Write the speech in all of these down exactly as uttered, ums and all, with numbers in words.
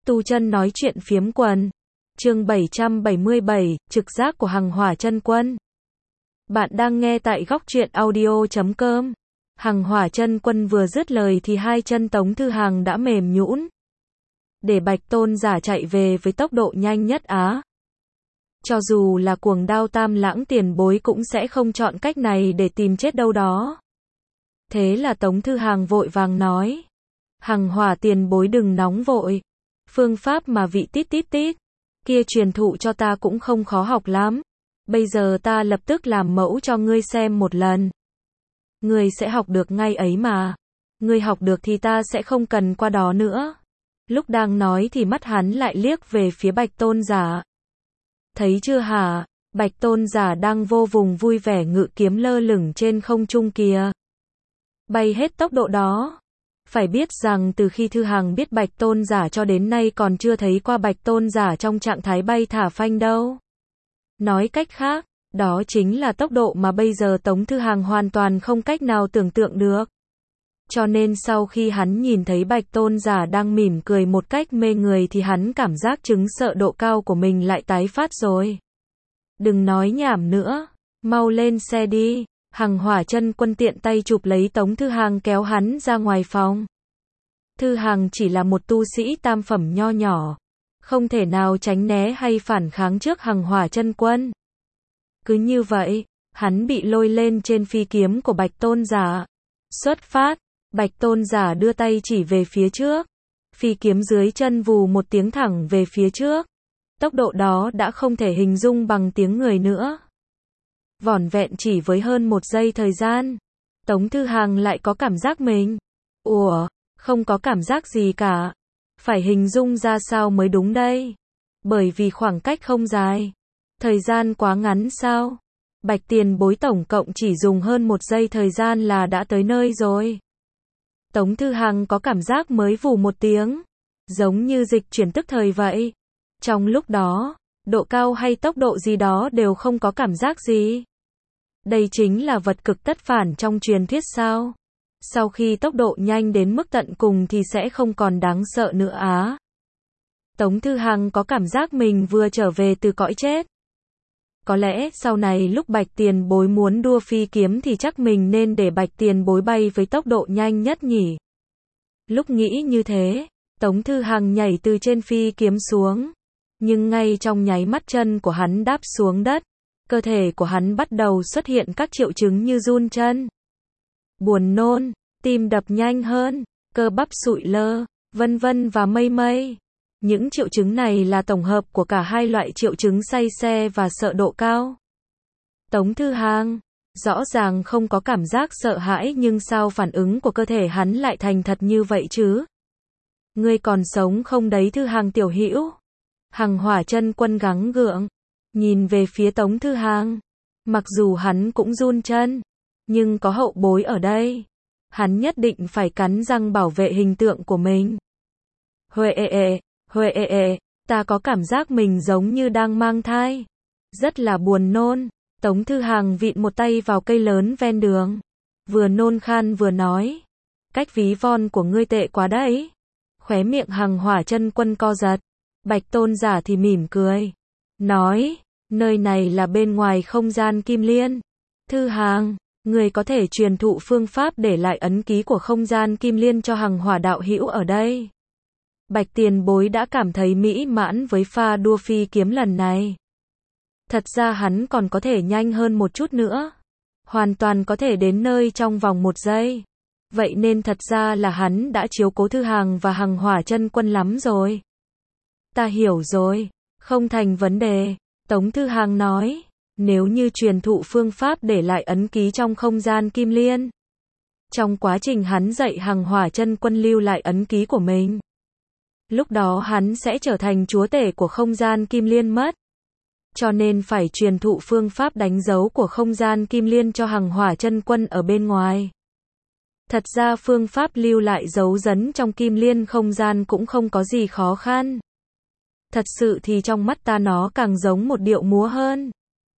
Tu chân nói chuyện phiếm quần. Chương bảy trăm bảy mươi bảy, trực giác của Hằng Hỏa Chân Quân. Bạn đang nghe tại góc truyện audio chấm com. Hằng Hỏa Chân Quân vừa dứt lời thì hai chân Tống Thư Hàng đã mềm nhũn. Để Bạch Tôn giả chạy về với tốc độ nhanh nhất Á. Cho dù là Cuồng Đao Tam Lãng tiền bối cũng sẽ không chọn cách này để tìm chết đâu đó. Thế là Tống Thư Hàng vội vàng nói. Hằng Hỏa tiền bối đừng nóng vội. Phương pháp mà vị tít tít tít kia truyền thụ cho ta cũng không khó học lắm. Bây giờ ta lập tức làm mẫu cho ngươi xem một lần. Ngươi sẽ học được ngay ấy mà. Ngươi học được thì ta sẽ không cần qua đó nữa. Lúc đang nói thì mắt hắn lại liếc về phía Bạch Tôn giả. Thấy chưa hả? Bạch Tôn giả đang vô vùng vui vẻ ngự kiếm lơ lửng trên không trung kìa. Bay hết tốc độ đó. Phải biết rằng từ khi Thư Hàng biết Bạch Tôn giả cho đến nay còn chưa thấy qua Bạch Tôn giả trong trạng thái bay thả phanh đâu. Nói cách khác, đó chính là tốc độ mà bây giờ Tống Thư Hàng hoàn toàn không cách nào tưởng tượng được. Cho nên sau khi hắn nhìn thấy Bạch Tôn giả đang mỉm cười một cách mê người thì hắn cảm giác chứng sợ độ cao của mình lại tái phát rồi. Đừng nói nhảm nữa, mau lên xe đi. Hằng Hỏa Chân Quân tiện tay chụp lấy Tống Thư Hàng kéo hắn ra ngoài phòng. Thư Hàng chỉ là một tu sĩ tam phẩm nho nhỏ, không thể nào tránh né hay phản kháng trước Hằng Hỏa Chân Quân. Cứ như vậy, hắn bị lôi lên trên phi kiếm của Bạch Tôn giả. Xuất phát, Bạch Tôn giả đưa tay chỉ về phía trước. Phi kiếm dưới chân vù một tiếng thẳng về phía trước. Tốc độ đó đã không thể hình dung bằng tiếng người nữa. Vỏn vẹn chỉ với hơn một giây thời gian, Tống Thư Hàng lại có cảm giác mình, ủa, không có cảm giác gì cả. Phải hình dung ra sao mới đúng đây? Bởi vì khoảng cách không dài, thời gian quá ngắn sao? Bạch tiền bối tổng cộng chỉ dùng hơn một giây thời gian là đã tới nơi rồi. Tống Thư Hàng có cảm giác mới vù một tiếng, giống như dịch chuyển tức thời vậy. Trong lúc đó, độ cao hay tốc độ gì đó đều không có cảm giác gì. Đây chính là vật cực tất phản trong truyền thuyết sao? Sau khi tốc độ nhanh đến mức tận cùng thì sẽ không còn đáng sợ nữa á. Tống Thư Hàng có cảm giác mình vừa trở về từ cõi chết. Có lẽ sau này lúc Bạch tiền bối muốn đua phi kiếm thì chắc mình nên để Bạch tiền bối bay với tốc độ nhanh nhất nhỉ. Lúc nghĩ như thế, Tống Thư Hàng nhảy từ trên phi kiếm xuống. Nhưng ngay trong nháy mắt chân của hắn đáp xuống đất, cơ thể của hắn bắt đầu xuất hiện các triệu chứng như run chân, buồn nôn, tim đập nhanh hơn, cơ bắp sụi lơ, vân vân và mây mây. Những triệu chứng này là tổng hợp của cả hai loại triệu chứng say xe và sợ độ cao. Tống Thư Hàng, rõ ràng không có cảm giác sợ hãi nhưng sao phản ứng của cơ thể hắn lại thành thật như vậy chứ? Ngươi còn sống không đấy Thư Hàng tiểu hữu? Hằng Hỏa Chân Quân gắng gượng, nhìn về phía Tống Thư Hàng. Mặc dù hắn cũng run chân, nhưng có hậu bối ở đây. Hắn nhất định phải cắn răng bảo vệ hình tượng của mình. Huệ ệ ệ, huệ ệ ệ, ta có cảm giác mình giống như đang mang thai. Rất là buồn nôn. Tống Thư Hàng vịn một tay vào cây lớn ven đường. Vừa nôn khan vừa nói. Cách ví von của ngươi tệ quá đấy. Khóe miệng Hằng Hỏa Chân Quân co giật. Bạch Tôn giả thì mỉm cười. Nói, nơi này là bên ngoài không gian Kim Liên. Thư Hàng, người có thể truyền thụ phương pháp để lại ấn ký của không gian Kim Liên cho Hằng Hỏa đạo hữu ở đây. Bạch tiền bối đã cảm thấy mỹ mãn với pha đua phi kiếm lần này. Thật ra hắn còn có thể nhanh hơn một chút nữa. Hoàn toàn có thể đến nơi trong vòng một giây. Vậy nên thật ra là hắn đã chiếu cố Thư Hàng và Hằng Hỏa Chân Quân lắm rồi. Ta hiểu rồi, không thành vấn đề. Tống Thư Hàng nói, nếu như truyền thụ phương pháp để lại ấn ký trong không gian Kim Liên. Trong quá trình hắn dạy Hằng Hỏa Chân Quân lưu lại ấn ký của mình. Lúc đó hắn sẽ trở thành chúa tể của không gian Kim Liên mất. Cho nên phải truyền thụ phương pháp đánh dấu của không gian Kim Liên cho Hằng Hỏa Chân Quân ở bên ngoài. Thật ra phương pháp lưu lại dấu dấn trong Kim Liên không gian cũng không có gì khó khăn. Thật sự thì trong mắt ta nó càng giống một điệu múa hơn.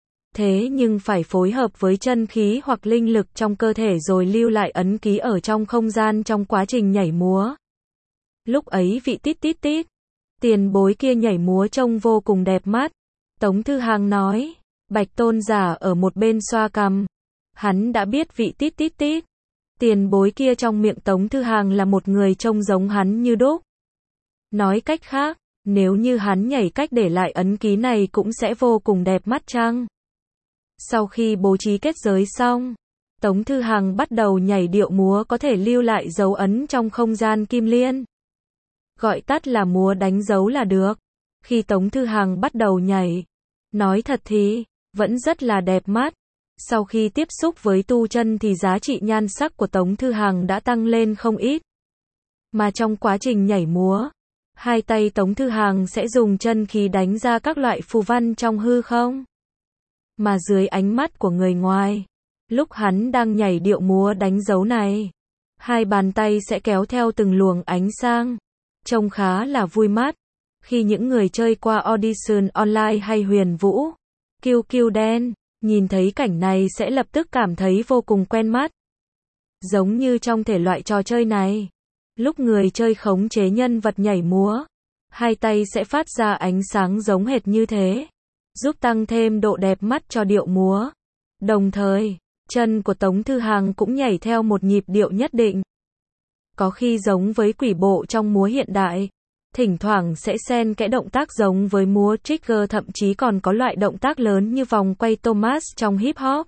Thế nhưng phải phối hợp với chân khí hoặc linh lực trong cơ thể rồi lưu lại ấn ký ở trong không gian trong quá trình nhảy múa. Lúc ấy vị tít tít tít, Tiền bối kia nhảy múa trông vô cùng đẹp mắt. Tống Thư Hàng nói. Bạch Tôn giả ở một bên xoa cằm. Hắn đã biết vị tít tít tít. Tiền bối kia trong miệng Tống Thư Hàng là một người trông giống hắn như đúc. Nói cách khác, nếu như hắn nhảy cách để lại ấn ký này cũng sẽ vô cùng đẹp mắt chăng? Sau khi bố trí kết giới xong, Tống Thư Hàng bắt đầu nhảy điệu múa có thể lưu lại dấu ấn trong không gian kim liên. Gọi tắt là múa đánh dấu là được. Khi Tống Thư Hàng bắt đầu nhảy, nói thật thì, vẫn rất là đẹp mắt. Sau khi tiếp xúc với tu chân thì giá trị nhan sắc của Tống Thư Hàng đã tăng lên không ít. Mà trong quá trình nhảy múa, hai tay Tống Thư Hàng sẽ dùng chân khí đánh ra các loại phù văn trong hư không. Mà dưới ánh mắt của người ngoài, lúc hắn đang nhảy điệu múa đánh dấu này, hai bàn tay sẽ kéo theo từng luồng ánh sáng, trông khá là vui mắt. Khi những người chơi qua Audition Online hay Huyền Vũ, kiu kiu đen, nhìn thấy cảnh này sẽ lập tức cảm thấy vô cùng quen mắt. Giống như trong thể loại trò chơi này, lúc người chơi khống chế nhân vật nhảy múa, hai tay sẽ phát ra ánh sáng giống hệt như thế, giúp tăng thêm độ đẹp mắt cho điệu múa. Đồng thời, chân của Tống Thư Hàng cũng nhảy theo một nhịp điệu nhất định. Có khi giống với quỷ bộ trong múa hiện đại, thỉnh thoảng sẽ xen kẽ động tác giống với múa trigger, thậm chí còn có loại động tác lớn như vòng quay Thomas trong hip hop.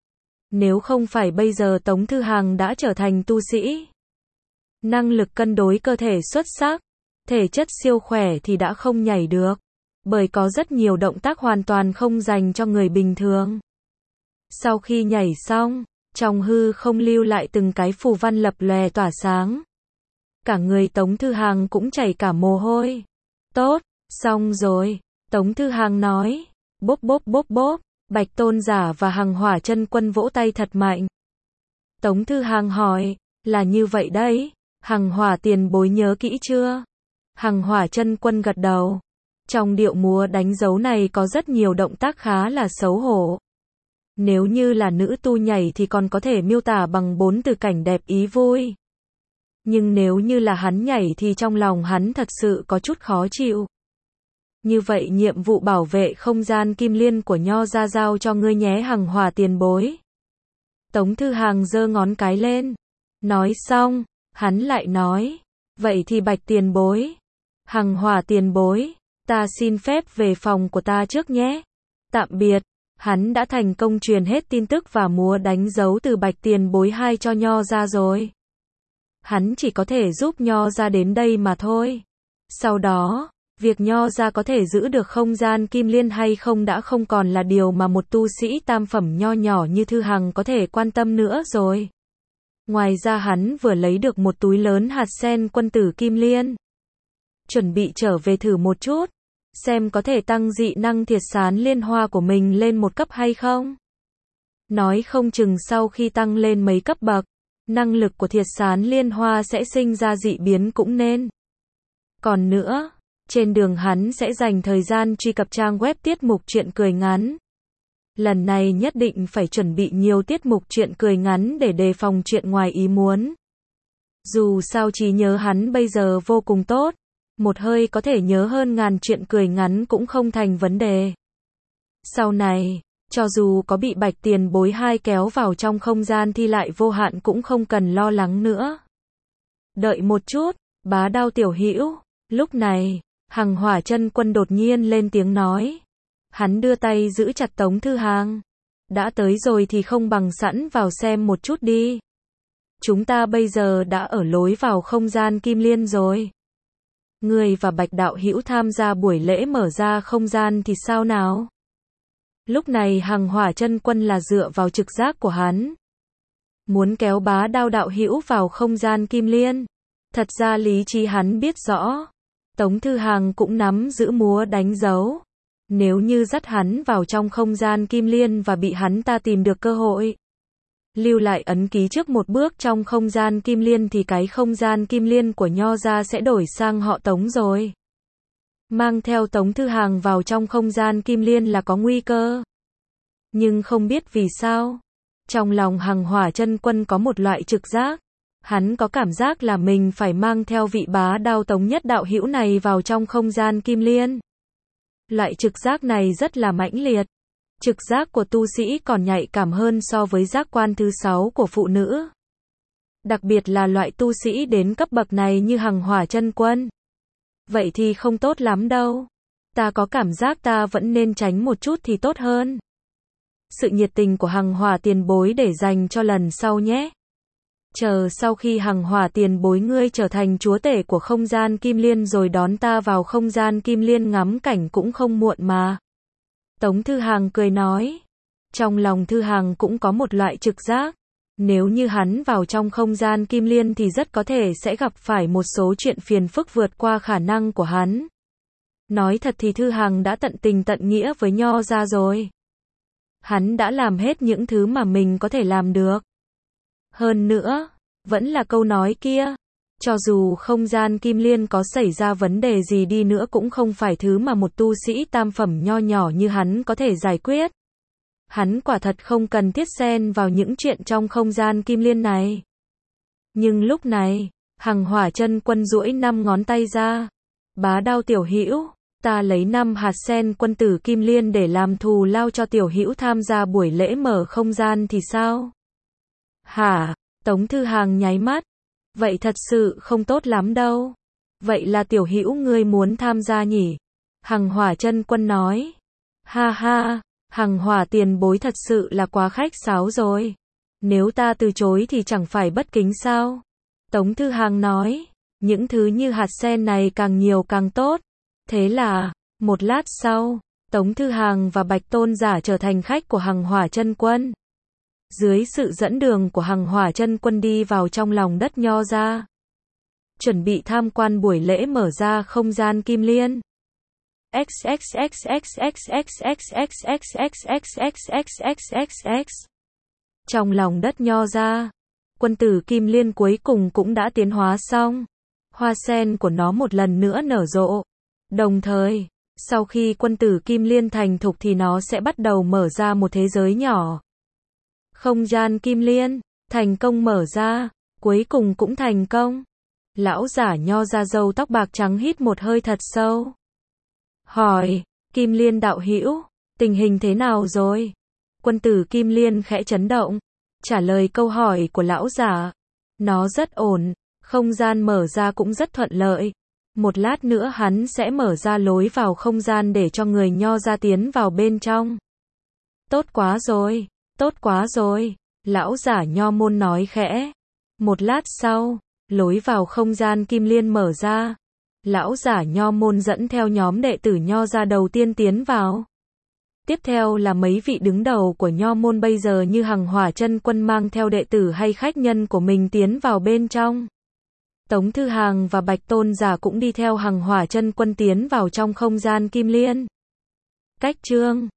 Nếu không phải bây giờ Tống Thư Hàng đã trở thành tu sĩ, năng lực cân đối cơ thể xuất sắc, thể chất siêu khỏe thì đã không nhảy được, bởi có rất nhiều động tác hoàn toàn không dành cho người bình thường. Sau khi nhảy xong, trong hư không lưu lại từng cái phù văn lập lòe tỏa sáng. Cả người Tống Thư Hàng cũng chảy cả mồ hôi. Tốt, xong rồi, Tống Thư Hàng nói. Bốp bốp bốp bốp, Bạch Tôn giả và Hằng Hỏa Chân Quân vỗ tay thật mạnh. Tống Thư Hàng hỏi, là như vậy đấy, Hằng Hỏa tiền bối nhớ kỹ chưa? Hằng Hỏa Chân Quân gật đầu. Trong điệu múa đánh dấu này có rất nhiều động tác khá là xấu hổ. Nếu như là nữ tu nhảy thì còn có thể miêu tả bằng bốn từ cảnh đẹp ý vui. Nhưng nếu như là hắn nhảy thì trong lòng hắn thật sự có chút khó chịu. Như vậy nhiệm vụ bảo vệ không gian kim liên của Nho ra giao cho ngươi nhé Hằng Hỏa tiền bối. Tống Thư Hàng giơ ngón cái lên. Nói xong, hắn lại nói. Vậy thì Bạch tiền bối. Hằng Hỏa tiền bối, ta xin phép về phòng của ta trước nhé. Tạm biệt. Hắn đã thành công truyền hết tin tức và múa đánh dấu từ Bạch tiền bối hai cho Nho ra rồi. Hắn chỉ có thể giúp Nho ra đến đây mà thôi. Sau đó, việc Nho ra có thể giữ được không gian kim liên hay không đã không còn là điều mà một tu sĩ tam phẩm nho nhỏ như Thư Hằng có thể quan tâm nữa rồi. Ngoài ra hắn vừa lấy được một túi lớn hạt sen quân tử kim liên. Chuẩn bị trở về thử một chút, xem có thể tăng dị năng thiệt sán liên hoa của mình lên một cấp hay không. Nói không chừng sau khi tăng lên mấy cấp bậc, năng lực của thiệt sán liên hoa sẽ sinh ra dị biến cũng nên. Còn nữa, trên đường hắn sẽ dành thời gian truy cập trang web tiết mục truyện cười ngắn. Lần này nhất định phải chuẩn bị nhiều tiết mục truyện cười ngắn để đề phòng chuyện ngoài ý muốn. Dù sao trí nhớ hắn bây giờ vô cùng tốt, một hơi có thể nhớ hơn ngàn chuyện cười ngắn cũng không thành vấn đề. Sau này, cho dù có bị Bạch tiền bối hai kéo vào trong không gian thi lại vô hạn cũng không cần lo lắng nữa. Đợi một chút, Bá Đao tiểu hữu. Lúc này, Hằng Hỏa Chân Quân đột nhiên lên tiếng nói. Hắn đưa tay giữ chặt Tống Thư Hàng. Đã tới rồi thì không bằng sẵn vào xem một chút đi. Chúng ta bây giờ đã ở lối vào không gian kim liên rồi. Người và Bạch đạo hữu tham gia buổi lễ mở ra không gian thì sao nào? Lúc này Hằng Hỏa Chân Quân là dựa vào trực giác của hắn. Muốn kéo Bá Đao đạo hữu vào không gian kim liên. Thật ra lý trí hắn biết rõ. Tống Thư Hàng cũng nắm giữ múa đánh dấu. Nếu như dắt hắn vào trong không gian kim liên và bị hắn ta tìm được cơ hội lưu lại ấn ký trước một bước trong không gian kim liên thì cái không gian kim liên của Nho ra sẽ đổi sang họ Tống rồi. Mang theo Tống Thư Hàng vào trong không gian kim liên là có nguy cơ. Nhưng không biết vì sao, trong lòng Hằng Hỏa Chân Quân có một loại trực giác. Hắn có cảm giác là mình phải mang theo vị bá đao Tống Nhất đạo hữu này vào trong không gian kim liên. Loại trực giác này rất là mãnh liệt. Trực giác của tu sĩ còn nhạy cảm hơn so với giác quan thứ sáu của phụ nữ. Đặc biệt là loại tu sĩ đến cấp bậc này như Hằng Hỏa Chân Quân. Vậy thì không tốt lắm đâu. Ta có cảm giác ta vẫn nên tránh một chút thì tốt hơn. Sự nhiệt tình của Hằng Hỏa tiền bối để dành cho lần sau nhé. Chờ sau khi Hằng Hỏa tiền bối ngươi trở thành chúa tể của không gian kim liên rồi đón ta vào không gian kim liên ngắm cảnh cũng không muộn mà. Tống Thư Hàng cười nói. Trong lòng Thư Hàng cũng có một loại trực giác. Nếu như hắn vào trong không gian kim liên thì rất có thể sẽ gặp phải một số chuyện phiền phức vượt qua khả năng của hắn. Nói thật thì Thư Hàng đã tận tình tận nghĩa với Nho ra rồi. Hắn đã làm hết những thứ mà mình có thể làm được. Hơn nữa, vẫn là câu nói kia. Cho dù không gian kim liên có xảy ra vấn đề gì đi nữa cũng không phải thứ mà một tu sĩ tam phẩm nho nhỏ như hắn có thể giải quyết. Hắn quả thật không cần thiết xen vào những chuyện trong không gian kim liên này. Nhưng lúc này, Hằng Hỏa Chân Quân duỗi năm ngón tay ra. Bá đao tiểu hữu, ta lấy năm hạt sen quân tử kim liên để làm thù lao cho tiểu hữu tham gia buổi lễ mở không gian thì sao? Hả? Tống Thư Hàng nháy mắt. Vậy thật sự không tốt lắm đâu. Vậy là tiểu hữu ngươi muốn tham gia nhỉ? Hằng Hỏa Chân Quân nói. Ha ha, Hằng Hỏa tiền bối thật sự là quá khách sáo rồi. Nếu ta từ chối thì chẳng phải bất kính sao? Tống Thư Hàng nói. Những thứ như hạt sen này càng nhiều càng tốt. Thế là, một lát sau, Tống Thư Hàng và Bạch Tôn Giả trở thành khách của Hằng Hỏa Chân Quân. Dưới sự dẫn đường của Hằng Hỏa Chân Quân đi vào trong lòng đất Nho ra. Chuẩn bị tham quan buổi lễ mở ra không gian kim liên. Trong lòng đất Nho ra, quân tử kim liên cuối cùng cũng đã tiến hóa xong. Hoa sen của nó một lần nữa nở rộ. Đồng thời, sau khi quân tử kim liên thành thục thì nó sẽ bắt đầu mở ra một thế giới nhỏ. Không gian kim liên, thành công mở ra, cuối cùng cũng thành công. Lão giả Nho ra râu tóc bạc trắng hít một hơi thật sâu. Hỏi, Kim Liên đạo hữu, tình hình thế nào rồi? Quân tử Kim Liên khẽ chấn động, trả lời câu hỏi của lão giả. Nó rất ổn, không gian mở ra cũng rất thuận lợi. Một lát nữa hắn sẽ mở ra lối vào không gian để cho người Nho ra tiến vào bên trong. Tốt quá rồi, tốt quá rồi, lão giả Nho môn nói khẽ. Một lát sau, lối vào không gian kim liên mở ra. Lão giả Nho môn dẫn theo nhóm đệ tử Nho ra đầu tiên tiến vào. Tiếp theo là mấy vị đứng đầu của Nho môn bây giờ như Hằng Hỏa Chân Quân mang theo đệ tử hay khách nhân của mình tiến vào bên trong. Tống Thư Hàng và Bạch Tôn Giả cũng đi theo Hằng Hỏa Chân Quân tiến vào trong không gian kim liên. Cách chương